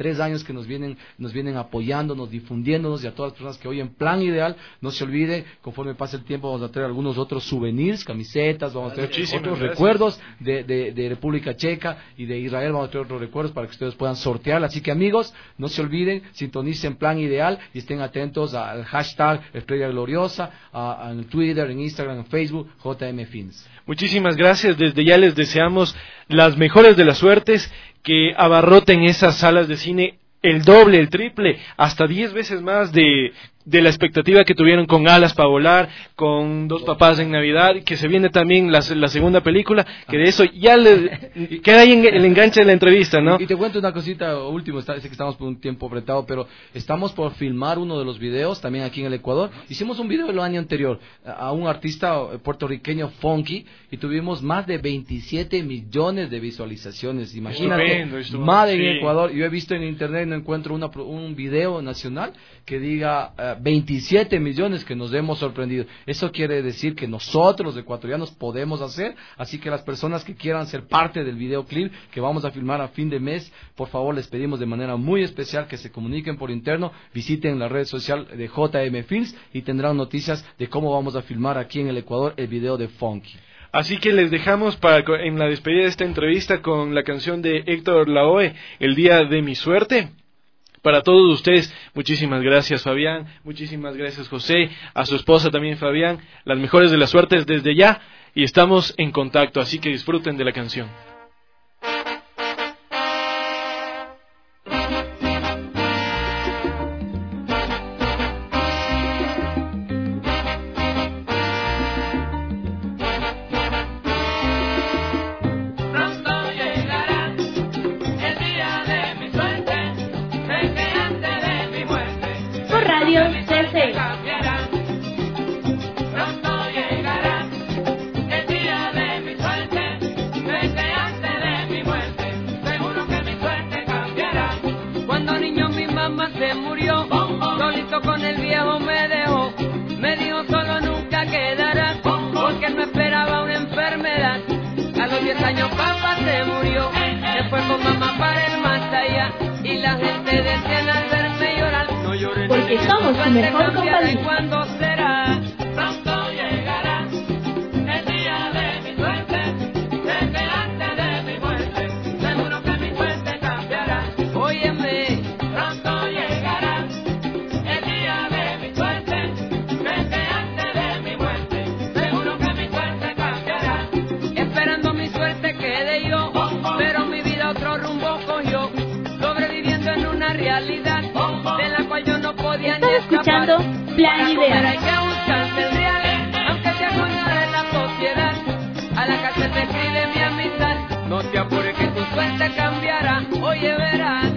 que nos vienen apoyándonos, difundiéndonos, y a todas las personas que oyen Plan Ideal. No se olvide, conforme pase el tiempo vamos a traer algunos otros souvenirs, camisetas, vamos a traer otros recuerdos de República Checa y de Israel, vamos a traer otros recuerdos para que ustedes puedan sortear. Así que amigos, no se olviden, sintonicen Plan Ideal y estén atentos al hashtag Estrella Gloriosa, en Twitter, en Instagram, en Facebook, JM Films. Muchísimas gracias, desde ya les deseamos las mejores de las suertes, que abarroten esas salas de cine el doble, el triple, hasta 10 veces más de la expectativa que tuvieron con Alas para volar, con Dos papás en Navidad, que se viene también la segunda película, que de eso ya queda ahí el enganche de la entrevista, ¿no? Y te cuento una cosita última, sé que estamos por un tiempo apretado, pero estamos por filmar uno de los videos también aquí en el Ecuador. Hicimos un video el año anterior a un artista puertorriqueño, Funky, y tuvimos más de 27 millones de visualizaciones. Imagínate, más en Ecuador. Yo he visto en internet, no encuentro un video nacional que diga 27 millones, que nos hemos sorprendido. Eso quiere decir que nosotros, los ecuatorianos, podemos hacer. Así que las personas que quieran ser parte del videoclip que vamos a filmar a fin de mes, por favor les pedimos de manera muy especial que se comuniquen por interno, visiten la red social de JM Films y tendrán noticias de cómo vamos a filmar aquí en el Ecuador el video de Funky. Así que les dejamos en la despedida de esta entrevista con la canción de Héctor Lavoe, El día de mi suerte. Para todos ustedes, muchísimas gracias Fabián, muchísimas gracias José, a su esposa también Fabián, las mejores de las suertes desde ya, y estamos en contacto, así que disfruten de la canción. Porque somos tu mejor compañía. ¿Cuándo será? Pronto llegará el día de mi suerte. Sé que antes de mi muerte, seguro que mi suerte cambiará. Óyeme, pronto llegará el día de mi suerte. Sé que antes de mi muerte, seguro que mi suerte cambiará. Esperando mi suerte quedé yo, pero mi vida otro rumbo cogió. Sobreviviendo en una realidad de la cual yo no podía ni escapar. Escuchando Plan Ideal. Hay que buscarse el real, aunque te acuñare en la sociedad. A la cárcel te escribe mi amistad. No te apures que tu suerte cambiará. Oye, verás.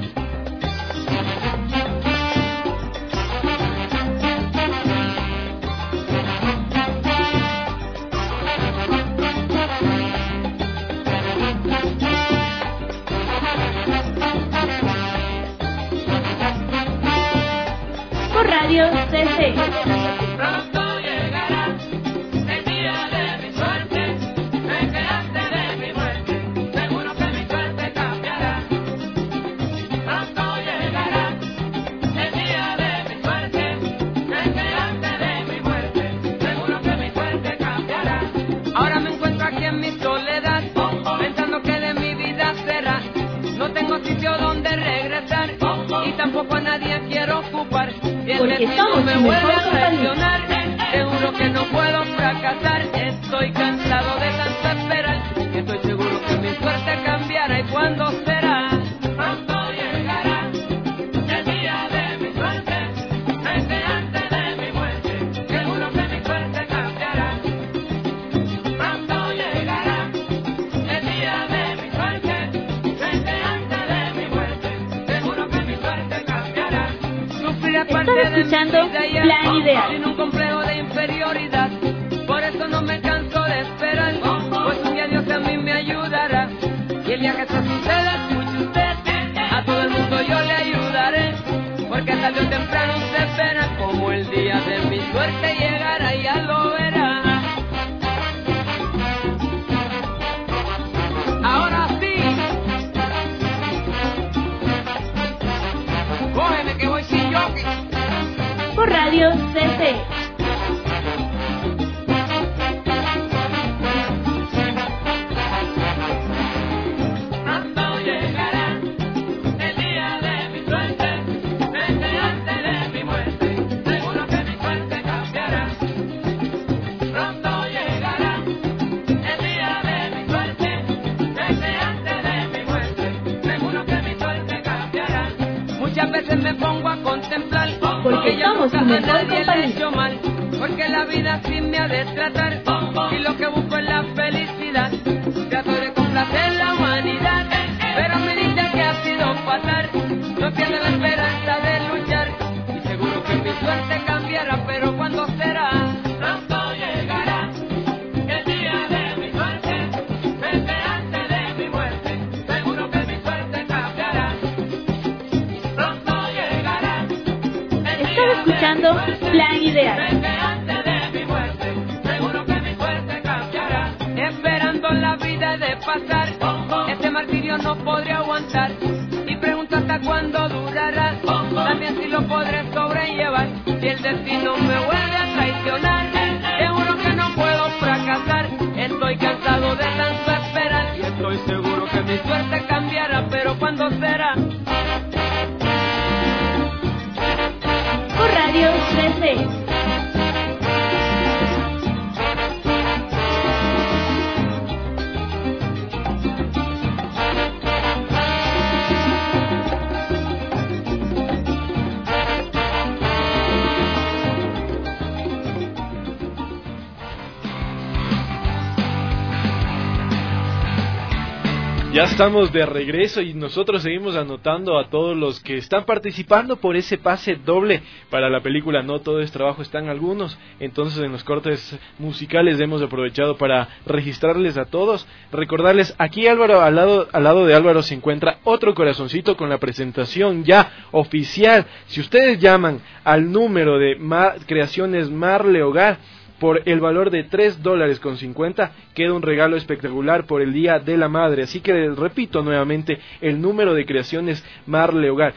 Radio CC. Pronto llegará el día de mi suerte. Sé que antes de mi muerte, seguro que mi suerte cambiará. Pronto llegará el día de mi suerte. Sé que antes de mi muerte, seguro que mi suerte cambiará. Ahora me encuentro aquí en mi soledad, pensando que de mi vida será. No tengo sitio donde regresar y tampoco a nadie quiero ocupar. Porque somos me tu vuelve mejor a compañía. traicionar. Seguro que no puedo fracasar. Estoy cansado de tanto esperar. Estoy seguro que mi suerte cambiará. ¿Y cuándo será? Pronto llegará el día de mi suerte. Sé que antes de mi muerte, seguro que mi suerte cambiará. Pronto llegará el día de mi suerte. Sé que antes de mi muerte, seguro que mi suerte cambiará. Estás escuchando Plan Ideal. Sin un complejo de inferioridad, por eso no me canso de esperar, pues un día Dios a mí me ayudará. Y el día que esto suceda, escuche usted, a todo el mundo yo le ayudaré, porque tarde o temprano se espera como el día de mi suerte llegará, y ya lo verá. Ahora sí. Radio CC. Me pongo a contemplar porque somos tu mejor compañía, mal, porque la vida sí me ha de tratar y lo que busco es la felicidad. Trato de complacer la humanidad, pero me dice que ha sido fatal. No tiene la esperanza de luchar y seguro que mi suerte cambiará, pero ¿cuándo será? Pronto llegará el día de mi suerte, desde antes de mi muerte. Seguro que mi suerte cambiará. escuchando Plan Ideal. Esperando la vida de pasar, este martirio no podré aguantar. Y pregunto hasta cuándo durará, también si lo podré sobrellevar. Si el destino me vuelve a traicionar, seguro que no puedo fracasar. Estoy cansado de tanto esperar y estoy seguro que mi suerte cambiará, pero ¿cuándo será? Por Radio 13. Ya estamos de regreso y nosotros seguimos anotando a todos los que están participando por ese pase doble para la película No Todo es Trabajo. Están algunos, entonces en los cortes musicales hemos aprovechado para registrarles a todos. Recordarles, aquí Álvaro, al lado de Álvaro se encuentra otro corazoncito con la presentación ya oficial. Si ustedes llaman al número de Creaciones Marle Hogar, por el valor de $3.50 queda un regalo espectacular por el Día de la Madre. Así que les repito nuevamente el número de Creaciones Marle Hogar: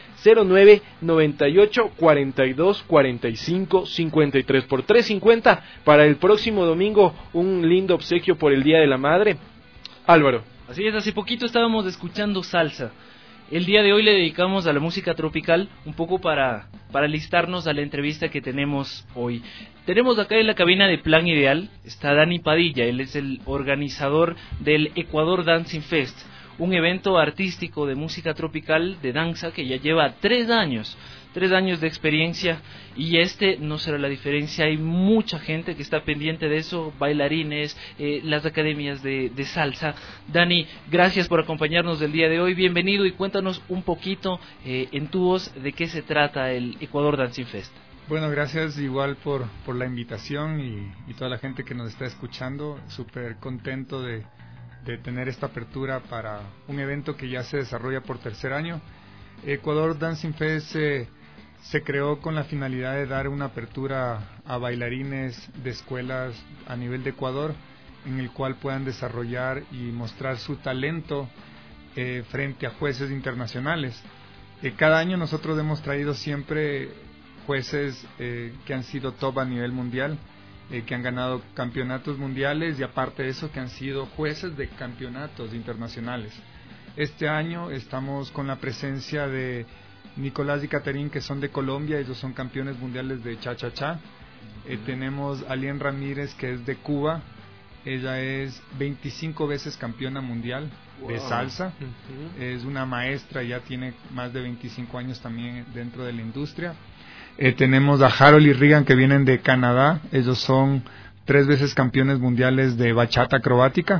0998 42 45 53 por $3.50 para el próximo domingo. Un lindo obsequio por el Día de la Madre. Álvaro. Así es, hace poquito estábamos escuchando salsa. El día de hoy le dedicamos a la música tropical, un poco para alistarnos a la entrevista que tenemos hoy. Tenemos acá en la cabina de Plan Ideal, está Dani Padilla, él es el organizador del Ecuador Dancing Fest, un evento artístico de música tropical, de danza, que ya lleva 3 años de experiencia, y no será la diferencia. Hay mucha gente que está pendiente de eso, bailarines, las academias de salsa. Dani, gracias por acompañarnos del día de hoy, bienvenido, y cuéntanos un poquito en tu voz de qué se trata el Ecuador Dancing Fest. Bueno, gracias igual por la invitación y toda la gente que nos está escuchando. Súper contento de tener esta apertura para un evento que ya se desarrolla por 3er año. Ecuador Dancing Fest se creó con la finalidad de dar una apertura a bailarines de escuelas a nivel de Ecuador, en el cual puedan desarrollar y mostrar su talento frente a jueces internacionales. Cada año nosotros hemos traído siempre jueces que han sido top a nivel mundial, que han ganado campeonatos mundiales, y aparte de eso que han sido jueces de campeonatos internacionales. Este año estamos con la presencia de Nicolás y Caterín, que son de Colombia, ellos son campeones mundiales de cha-cha-cha. Tenemos a Alien Ramírez, que es de Cuba, ella es 25 veces campeona mundial de salsa. Es una maestra, ya tiene más de 25 años también dentro de la industria. Tenemos a Harold y Regan, que vienen de Canadá, ellos son 3 veces campeones mundiales de bachata acrobática.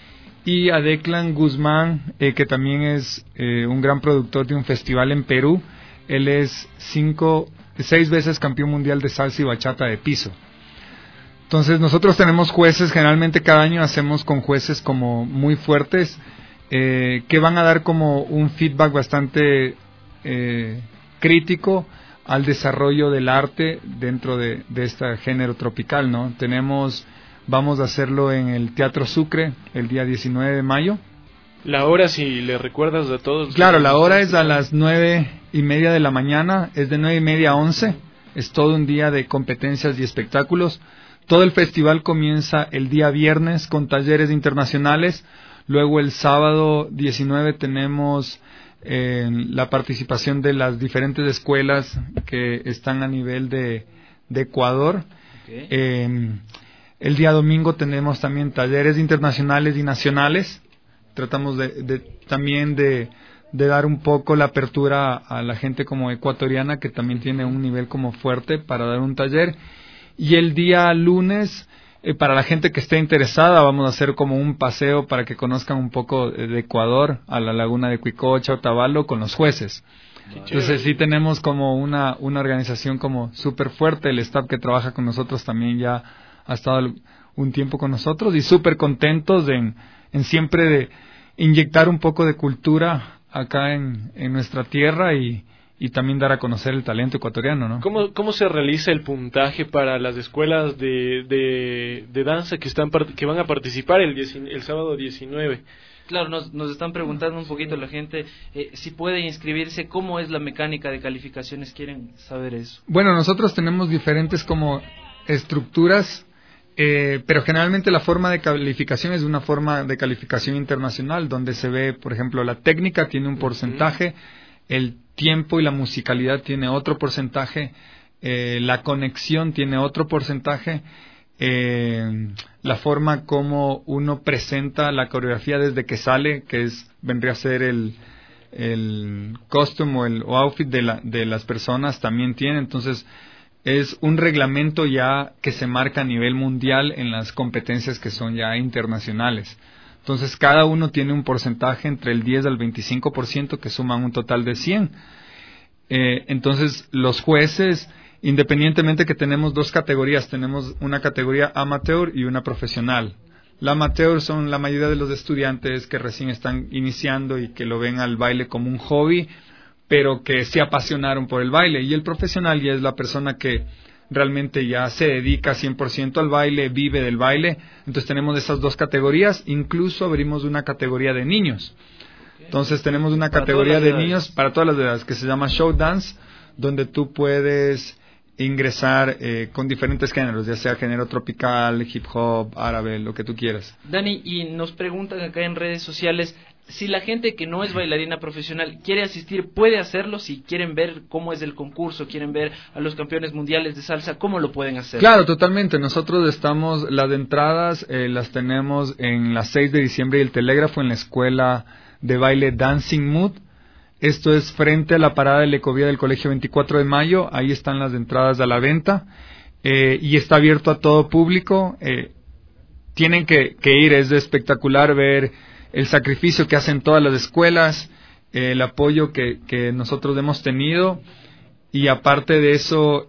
Y a Declan Guzmán, que también es un gran productor de un festival en Perú. Él es 6 veces campeón mundial de salsa y bachata de piso. Entonces nosotros tenemos jueces, generalmente cada año hacemos con jueces como muy fuertes, que van a dar como un feedback bastante crítico al desarrollo del arte dentro de este género tropical, ¿no? Vamos a hacerlo en el Teatro Sucre el día 19 de mayo. La hora, si le recuerdas a todos. Claro, la hora es a las 9:30 de la mañana, es de 9:30 a 11. Es todo un día de competencias y espectáculos. Todo el festival comienza el día viernes con talleres internacionales. Luego el sábado 19 tenemos la participación de las diferentes escuelas que están a nivel de Ecuador. Okay. El día domingo tenemos también talleres internacionales y nacionales. Tratamos también de dar un poco la apertura a la gente como ecuatoriana, que también tiene un nivel como fuerte para dar un taller. Y el día lunes, para la gente que esté interesada, vamos a hacer como un paseo para que conozcan un poco de Ecuador, a la laguna de Cuicocha, Otavalo, con los jueces. Entonces sí tenemos como una organización como súper fuerte. El staff que trabaja con nosotros también ya ha estado un tiempo con nosotros y súper contentos en siempre de inyectar un poco de cultura acá en nuestra tierra y también dar a conocer el talento ecuatoriano, ¿no? ¿Cómo se realiza el puntaje para las escuelas de danza que van a participar el sábado 19? Claro, nos están preguntando un poquito la gente si puede inscribirse, cómo es la mecánica de calificaciones, quieren saber eso. Bueno, nosotros tenemos diferentes como estructuras, pero generalmente la forma de calificación es una forma de calificación internacional, donde se ve, por ejemplo, la técnica tiene un porcentaje, el tiempo y la musicalidad tiene otro porcentaje, la conexión tiene otro porcentaje, la forma como uno presenta la coreografía desde que sale, que vendría a ser el costume o outfit de las personas, también tiene. Entonces es un reglamento ya que se marca a nivel mundial en las competencias que son ya internacionales. Entonces cada uno tiene un porcentaje entre el 10 al 25% que suman un total de 100. Entonces los jueces, independientemente que tenemos dos categorías, tenemos una categoría amateur y una profesional. La amateur son la mayoría de los estudiantes que recién están iniciando y que lo ven al baile como un hobby, pero que se apasionaron por el baile. Y el profesional ya es la persona que realmente ya se dedica 100% al baile, vive del baile. Entonces tenemos esas dos categorías, incluso abrimos una categoría de niños. Entonces tenemos una categoría de niños para todas las edades que se llama Show Dance, donde tú puedes ingresar con diferentes géneros, ya sea género tropical, hip hop, árabe, lo que tú quieras. Dani, y nos preguntan acá en redes sociales, si la gente que no es bailarina profesional quiere asistir, ¿puede hacerlo? Si quieren ver cómo es el concurso, quieren ver a los campeones mundiales de salsa, ¿cómo lo pueden hacer? Claro, totalmente. Nosotros las entradas las tenemos en las 6 de diciembre y el Telégrafo en la escuela de baile Dancing Mood. Esto es frente a la parada de la Ecovía del Colegio 24 de Mayo. Ahí están las entradas a la venta y está abierto a todo público. Tienen que ir, es espectacular ver el sacrificio que hacen todas las escuelas, el apoyo que nosotros hemos tenido y aparte de eso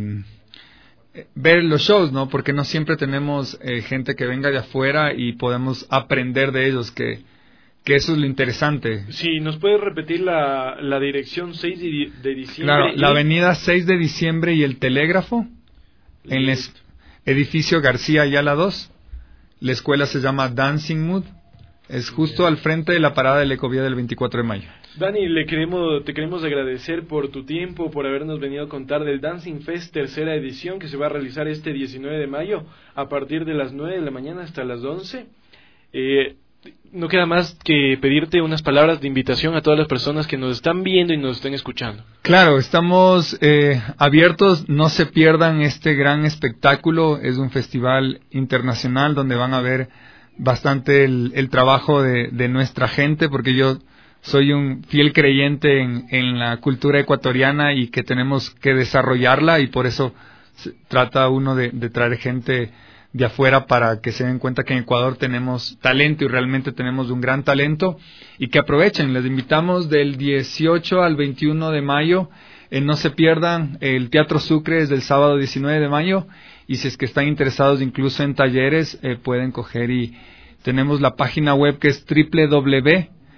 ver los shows, ¿no? Porque no siempre tenemos gente que venga de afuera y podemos aprender de ellos, que eso es lo interesante. Sí, ¿nos puedes repetir la dirección 6 de diciembre? Claro, la avenida 6 de diciembre y el Telégrafo, en el edificio García Ayala 2. La escuela se llama Dancing Mood. Es justo al frente de la parada de la Ecovía del 24 de mayo. Dani, te queremos agradecer por tu tiempo, por habernos venido a contar del Dancing Fest tercera edición que se va a realizar este 19 de mayo a partir de las 9 de la mañana hasta las 11. No queda más que pedirte unas palabras de invitación a todas las personas que nos están viendo y nos estén escuchando. Claro, estamos abiertos, no se pierdan este gran espectáculo, es un festival internacional donde van a ver bastante el trabajo de nuestra gente, porque yo soy un fiel creyente en la cultura ecuatoriana y que tenemos que desarrollarla y por eso trata uno de traer gente de afuera para que se den cuenta que en Ecuador tenemos talento y realmente tenemos un gran talento y que aprovechen. Les invitamos del 18 al 21 de mayo, no se pierdan el Teatro Sucre desde el sábado 19 de mayo y si es que están interesados incluso en talleres pueden coger y tenemos la página web que es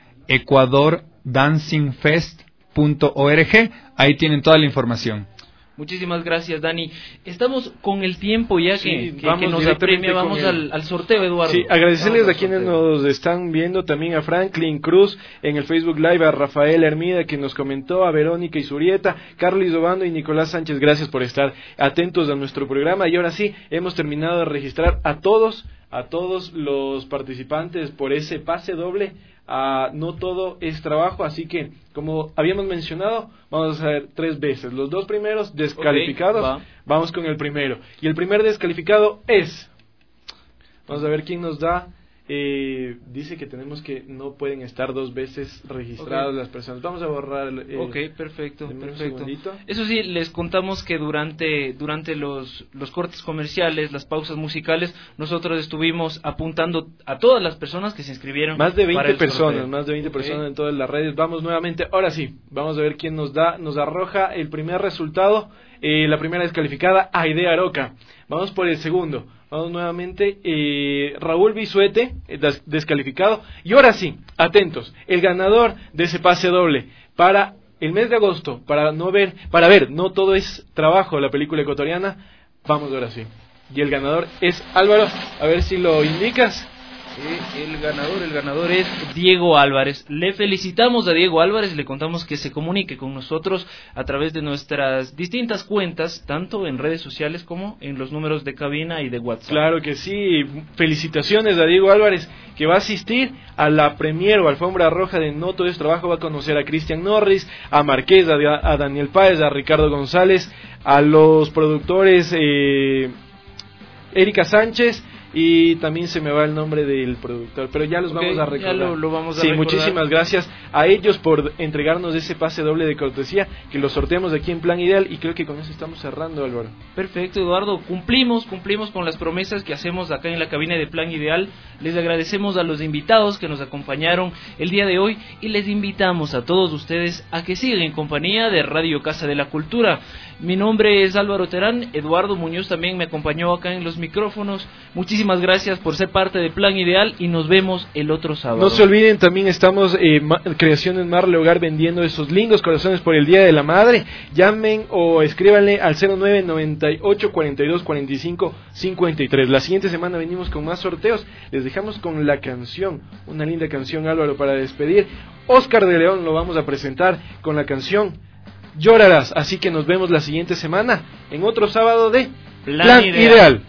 www.ecuadordancingfest.org, ahí tienen toda la información. Muchísimas gracias, Dani. Estamos con el tiempo ya que nos apremia. Vamos al sorteo, Eduardo. Sí, agradecerles a quienes nos están viendo, también a Franklin Cruz en el Facebook Live, a Rafael Hermida que nos comentó, a Verónica Isurieta, Carlos Obando y Nicolás Sánchez. Gracias por estar atentos a nuestro programa. Y ahora sí, hemos terminado de registrar a todos los participantes por ese pase doble. No todo es trabajo, así que como habíamos mencionado, vamos a hacer 3 veces. Los 2 primeros descalificados, vamos con el primero. Y el primer descalificado es, vamos a ver quién nos da. Dice que no pueden estar 2 veces registradas las personas. Vamos a borrar. Perfecto. Eso sí, les contamos que durante los cortes comerciales, las pausas musicales, nosotros estuvimos apuntando a todas las personas que se inscribieron. Más de 20 personas en todas las redes. Vamos nuevamente. Ahora sí, vamos a ver quién nos arroja el primer resultado. La primera descalificada, Aide Aroca. Vamos por el segundo. Vamos nuevamente, Raúl Bisuete, descalificado. Y ahora sí, atentos, el ganador de ese pase doble para el mes de agosto, para ver, no todo es trabajo, la película ecuatoriana. Vamos ahora sí. Y el ganador es Álvaro, a ver si lo indicas. El ganador es Diego Álvarez. Le felicitamos a Diego Álvarez, le contamos que se comunique con nosotros a través de nuestras distintas cuentas, tanto en redes sociales como en los números de cabina y de WhatsApp. Claro que sí, felicitaciones a Diego Álvarez, que va a asistir a la premier o alfombra roja de No Todo es Trabajo. Va a conocer a Cristian Norris, a Marqués, a Daniel Páez, a Ricardo González, a los productores Erika Sánchez, y también se me va el nombre del productor, pero ya los vamos a recordar. Ya lo vamos a recordar. Muchísimas gracias a ellos por entregarnos ese pase doble de cortesía, que lo sorteamos aquí en Plan Ideal, y creo que con eso estamos cerrando, Álvaro. Perfecto, Eduardo, cumplimos con las promesas que hacemos acá en la cabina de Plan Ideal. Les agradecemos a los invitados que nos acompañaron el día de hoy, y les invitamos a todos ustedes a que sigan en compañía de Radio Casa de la Cultura. Mi nombre es Álvaro Terán, Eduardo Muñoz también me acompañó acá en los micrófonos. Muchísimas gracias por ser parte de Plan Ideal y nos vemos el otro sábado. No se olviden, también estamos Creaciones Marle Hogar vendiendo esos lindos corazones por el Día de la Madre. Llamen o escríbanle al 0998 42 45 53. La siguiente semana venimos con más sorteos. Les dejamos con la canción, una linda canción, Álvaro, para despedir. Oscar de León lo vamos a presentar con la canción Llorarás. Así que nos vemos la siguiente semana en otro sábado de Plan Ideal.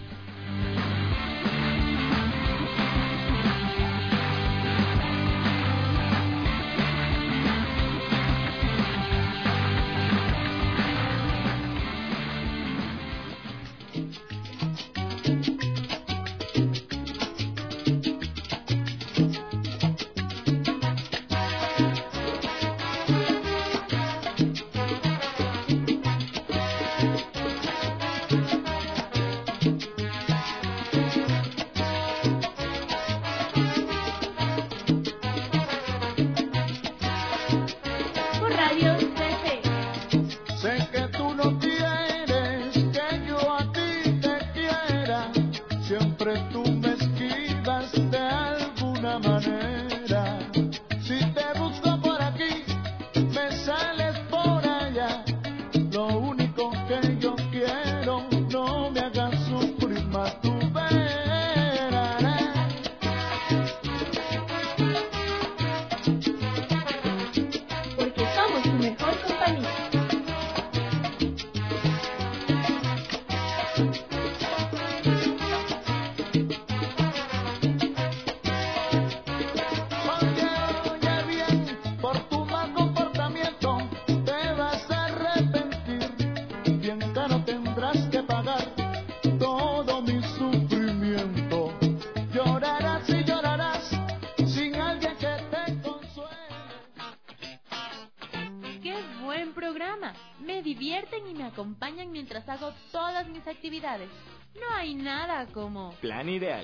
No hay nada como Plan Ideal,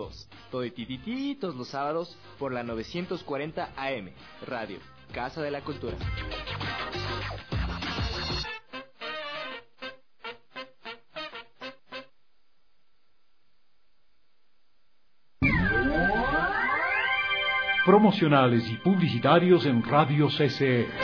toditititos los sábados por la 940 AM, Radio Casa de la Cultura. Promocionales y publicitarios en Radio CCE.